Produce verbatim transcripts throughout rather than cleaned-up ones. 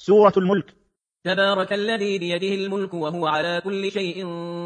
سورة الملك. تبارك الذي بيده الملك وهو على كل شيء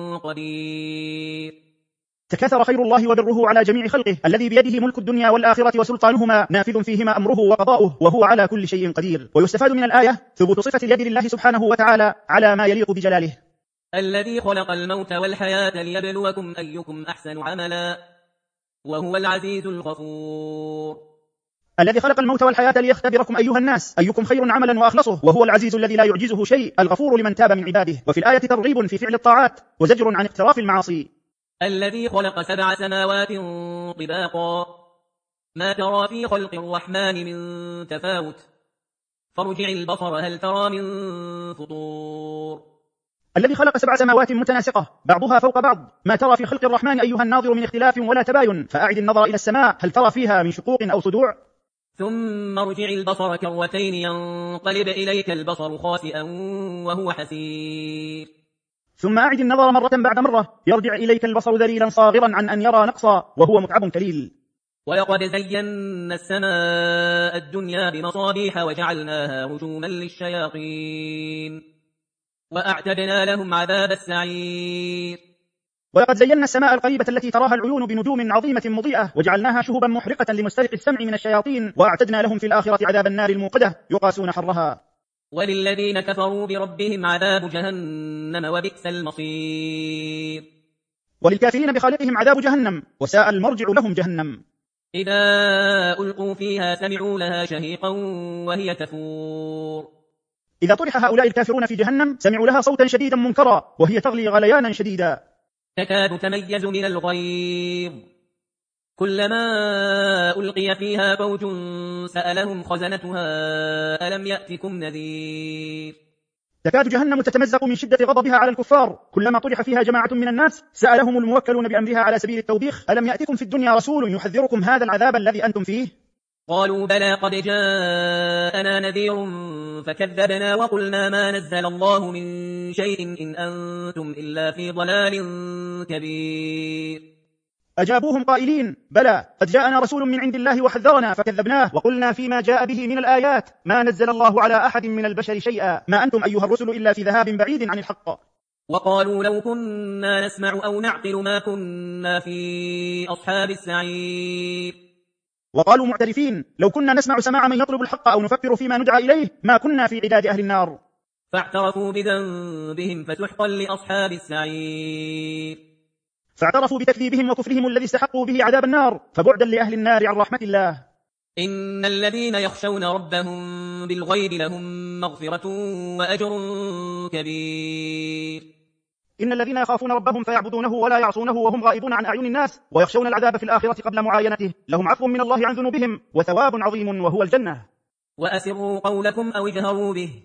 قدير. تكاثر خير الله وبره على جميع خلقه، الذي بيده ملك الدنيا والآخرة وسلطانهما نافذ فيهما أمره وقضاؤه، وهو على كل شيء قدير. ويستفاد من الآية ثبوت صفة اليد لله سبحانه وتعالى على ما يليق بجلاله. الذي خلق الموت والحياة ليبلوكم أيكم أحسن عملا وهو العزيز الغفور. الذي خلق الموت والحياة ليختبركم أيها الناس أيكم خير عملا وأخلصه، وهو العزيز الذي لا يعجزه شيء، الغفور لمن تاب من عباده. وفي الآية ترغيب في فعل الطاعات وزجر عن اقتراف المعاصي. الذي خلق سبع سماوات طباقا ما ترى في خلق الرحمن من تفاوت فارجع البصر هل ترى من فطور. الذي خلق سبع سماوات متناسقة بعضها فوق بعض ما ترى في خلق الرحمن أيها الناظر من اختلاف ولا تباين، فأعد النظر إلى السماء هل ترى فيها من شقوق أو صدوع. ثم ارجع البصر كرتين ينقلب إليك البصر خاسئا وهو حسير. ثم أعد النظر مرة بعد مرة يرجع إليك البصر ذليلا صاغرا عن أن يرى نقصا وهو متعب كليل. ولقد زينا السماء الدنيا بمصابيح وجعلناها رجوما للشياطين وأعتدنا لهم عذاب السعير. ولقد زينا السماء القريبة التي تراها العيون بنجوم عظيمة مضيئة وجعلناها شهبا محرقة لمسترق السمع من الشياطين، وأعتدنا لهم في الآخرة عذاب النار الموقدة يقاسون حرها. وللذين كفروا بربهم عذاب جهنم وبئس المصير. وللكافرين بخالقهم عذاب جهنم وساء المرجع لهم جهنم. إذا ألقوا فيها سمعوا لها شهيقا وهي تفور. إذا طرح هؤلاء الكافرون في جهنم سمعوا لها صوتا شديدا منكرا وهي تغلي غليانا شديدا. تكاد تميز من الغيظ كلما ألقي فيها فوج سألهم خزنتها ألم يأتكم نذير. تكاد جهنم تتمزق من شدة غضبها على الكفار، كلما طرح فيها جماعة من الناس سألهم الموكلون بأمرها على سبيل التوبيخ ألم يأتكم في الدنيا رسول يحذركم هذا العذاب الذي أنتم فيه. قالوا بلى قد جاءنا نذير فكذبنا وقلنا ما نزل الله من شيء إن أنتم إلا في ضلال كبير. أجابوهم قائلين بلى قد جاءنا رسول من عند الله وحذرنا فكذبناه وقلنا فيما جاء به من الآيات ما نزل الله على أحد من البشر شيئا ما أنتم أيها الرسل إلا في ذهاب بعيد عن الحق. وقالوا لو كنا نسمع أو نعقل ما كنا في أصحاب السعير. وقالوا معترفين لو كنا نسمع سماع من يطلب الحق أو نفكر فيما ندعى إليه ما كنا في عداد أهل النار. فاعترفوا بذنبهم فسحقا لأصحاب السعير. فاعترفوا بتكذيبهم وكفرهم الذي استحقوا به عذاب النار فبعدا لأهل النار عن رحمة الله. إن الذين يخشون ربهم بالغيب لهم مغفرة وأجر كبير. إن الذين يخافون ربهم فيعبدونه ولا يعصونه وهم غائبون عن أعين الناس ويخشون العذاب في الآخرة قبل معاينته لهم عفو من الله عن ذنوبهم وثواب عظيم وهو الجنة. وأسروا قولكم أو اجهروا به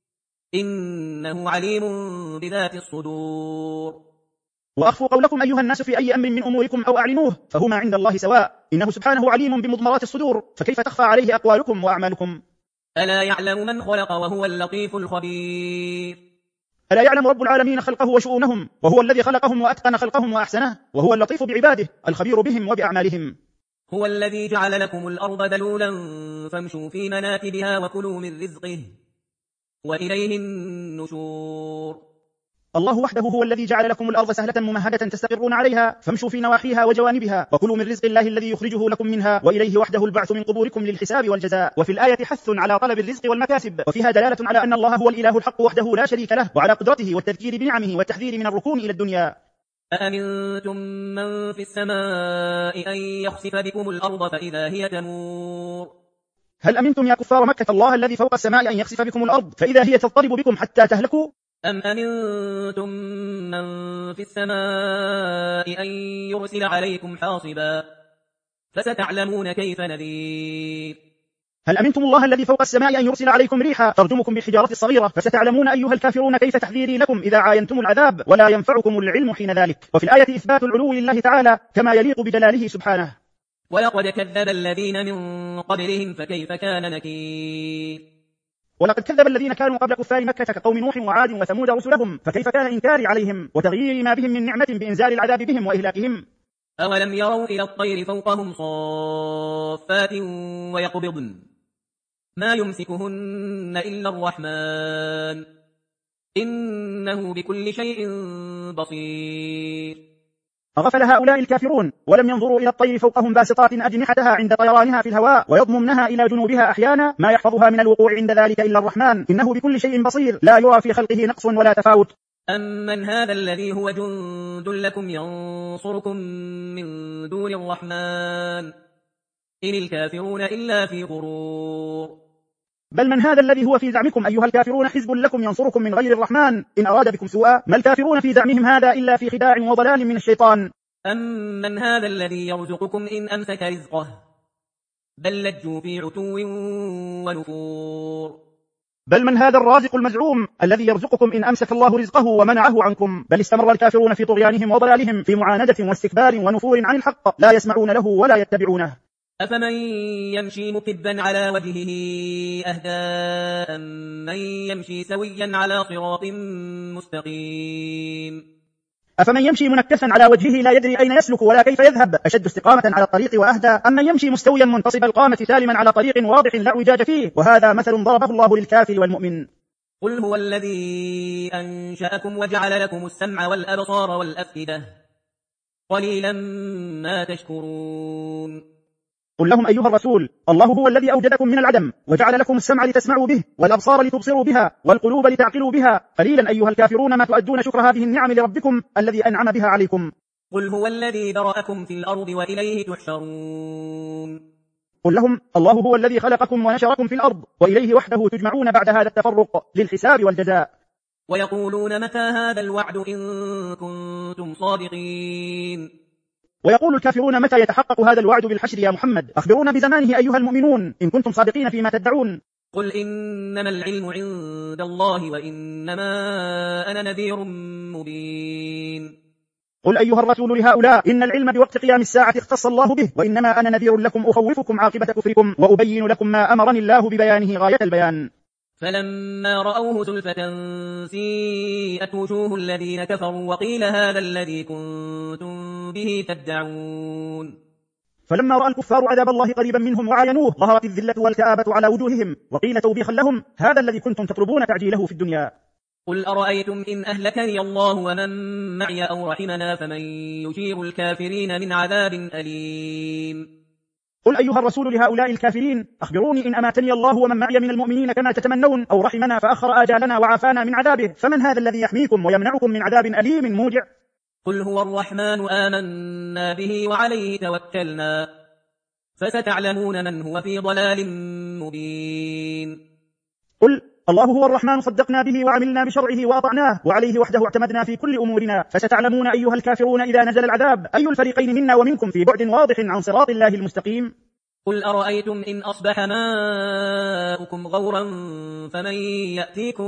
إنه عليم بذات الصدور. وأخفوا قولكم أيها الناس في أي أمر من أموركم أو أعلنوه فهما عند الله سواء إنه سبحانه عليم بمضمرات الصدور فكيف تخفى عليه أقوالكم وأعمالكم. ألا يعلم من خلق وهو اللطيف الخبير. ألا يعلم رب العالمين خلقه وشؤونهم وهو الذي خلقهم وأتقن خلقهم وأحسنه وهو اللطيف بعباده الخبير بهم وبأعمالهم. هو الذي جعل لكم الأرض دلولا فامشوا في مناكبها وكلوا من رزقه وإليه النشور. الله وحده هو الذي جعل لكم الأرض سهلة ممهدة تستقرون عليها فامشوا في نواحيها وجوانبها وكلوا من رزق الله الذي يخرجه لكم منها وإليه وحده البعث من قبوركم للحساب والجزاء. وفي الآية حث على طلب الرزق والمكاسب وفيها دلالة على أن الله هو الإله الحق وحده لا شريك له وعلى قدرته والتذكير بنعمه والتحذير من الركون إلى الدنيا. أأمنتم من في السماء أن يخسف بكم الأرض فإذا هي تمور. هل أمنتم يا كفار مكة الله الذي فوق السماء أن يخسف بكم الأرض فإذا هي تضطرب بكم حتى تهلكوا. أم أمنتم من في السماء أن يرسل عليكم حاصبا فستعلمون كيف نذير. هل أمنتم الله الذي فوق السماء أن يرسل عليكم ريحا ترجمكم بالحجارة الصغيرة فستعلمون أيها الكافرون كيف تحذيري لكم إذا عاينتم العذاب ولا ينفعكم العلم حين ذلك. وفي الآية إثبات العلو لله تعالى كما يليق بجلاله سبحانه. ولقد كذب الذين من قبلهم فكيف كان نكير. ولقد كذب الذين كانوا قبل كفار مكة كقوم نوح وعاد وثمود رسلهم فكيف كان إنكاري عليهم وتغيير ما بهم من نعمة بإنزال العذاب بهم وإهلاكهم. أولم يروا إلى الطير فوقهم صافات ويقبضن ما يمسكهن إلا الرحمن إنه بكل شيء بصير. أغفل هؤلاء الكافرون ولم ينظروا إلى الطير فوقهم باسطات أجنحتها عند طيرانها في الهواء ويضممنها إلى جنوبها أحيانا ما يحفظها من الوقوع عند ذلك إلا الرحمن إنه بكل شيء بصير لا يرى في خلقه نقص ولا تفاوت. أمن هذا الذي هو جند لكم ينصركم من دون الرحمن إن الكافرون إلا في غرور. بل من هذا الذي هو في زعمكم أيها الكافرون حزب لكم ينصركم من غير الرحمن إن أراد بكم سوءا ما الكافرون في زعمهم هذا إلا في خداع وضلال من الشيطان. أمن هذا الذي يرزقكم إن أمسك رزقه بل لجوا في عتو ونفور. بل من هذا الرازق المزعوم الذي يرزقكم إن أمسك الله رزقه ومنعه عنكم بل استمر الكافرون في طغيانهم وضلالهم في معاندة واستكبار ونفور عن الحق لا يسمعون له ولا يتبعونه. أفمن يمشي مكبا على وجهه أهدى أمن يمشي سويا على صراط مستقيم. أفمن يمشي منكسا على وجهه لا يدري أين يسلك ولا كيف يذهب أشد استقامة على الطريق وأهدى أمن يمشي مستويا منتصب القامة سالما على طريق واضح لا اعوجاج فيه وهذا مثل ضربه الله للكافر والمؤمن. قل هو الذي أنشأكم وجعل لكم السمع والأبصار والأفئدة قليلا ما تشكرون. قل لهم أيها الرسول الله هو الذي أوجدكم من العدم وجعل لكم السمع لتسمعوا به والأبصار لتبصروا بها والقلوب لتعقلوا بها قليلا أيها الكافرون ما تؤدون شكر هذه النعم لربكم الذي أنعم بها عليكم. قل هو الذي ذرأكم في الأرض وإليه تحشرون. قل لهم الله هو الذي خلقكم ونشركم في الأرض وإليه وحده تجمعون بعد هذا التفرق للحساب والجزاء. ويقولون متى هذا الوعد إن كنتم صادقين. ويقول الكافرون متى يتحقق هذا الوعد بالحشر يا محمد أخبرونا بزمانه أيها المؤمنون إن كنتم صادقين فيما تدعون. قل إنما العلم عند الله وإنما أنا نذير مبين. قل أيها الرسول لهؤلاء إن العلم بوقت قيام الساعة اختص الله به وإنما أنا نذير لكم أخوفكم عاقبة كفركم وأبين لكم ما أمرني الله ببيانه غاية البيان. فلما رأوه زلفة سيئت وجوه الذين كفروا وقيل هذا الذي كنتم به تدعون. فلما رأى الكفار عذاب الله قريبا منهم وعاينوه ظهرت الذلة والكآبة على وجوههم وقيل توبيخا لهم هذا الذي كنتم تطلبون تعجيله في الدنيا. قل أرأيتم إن أهلكني الله ومن معي أو رحمنا فمن يجير الكافرين من عذاب أليم. قل أيها الرسول لهؤلاء الكافرين أخبروني إن أماتني الله ومن معي من المؤمنين كما تتمنون أو رحمنا فأخر آجالنا وعافانا من عذابه فمن هذا الذي يحميكم ويمنعكم من عذاب أليم موجع. قل هو الرحمن آمنا به وعليه توكلنا فستعلمون من هو في ضلال مبين. قل الله هو الرحمن صدقنا به وعملنا بشرعه وأطعناه وعليه وحده اعتمدنا في كل أمورنا فستعلمون أيها الكافرون إذا نزل العذاب أي الفريقين منا ومنكم في بعد واضح عن صراط الله المستقيم. قل أرأيتم إن أصبح ماؤكم غورا فمن يأتيكم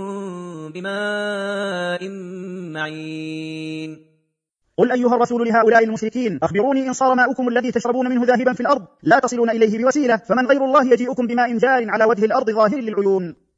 بماء معين. قل أيها الرسول لهؤلاء المشركين أخبروني إن صار ماؤكم الذي تشربون منه ذاهبا في الأرض لا تصلون إليه بوسيلة فمن غير الله يجيئكم بماء جار على وجه الأرض ظاهر للعيون.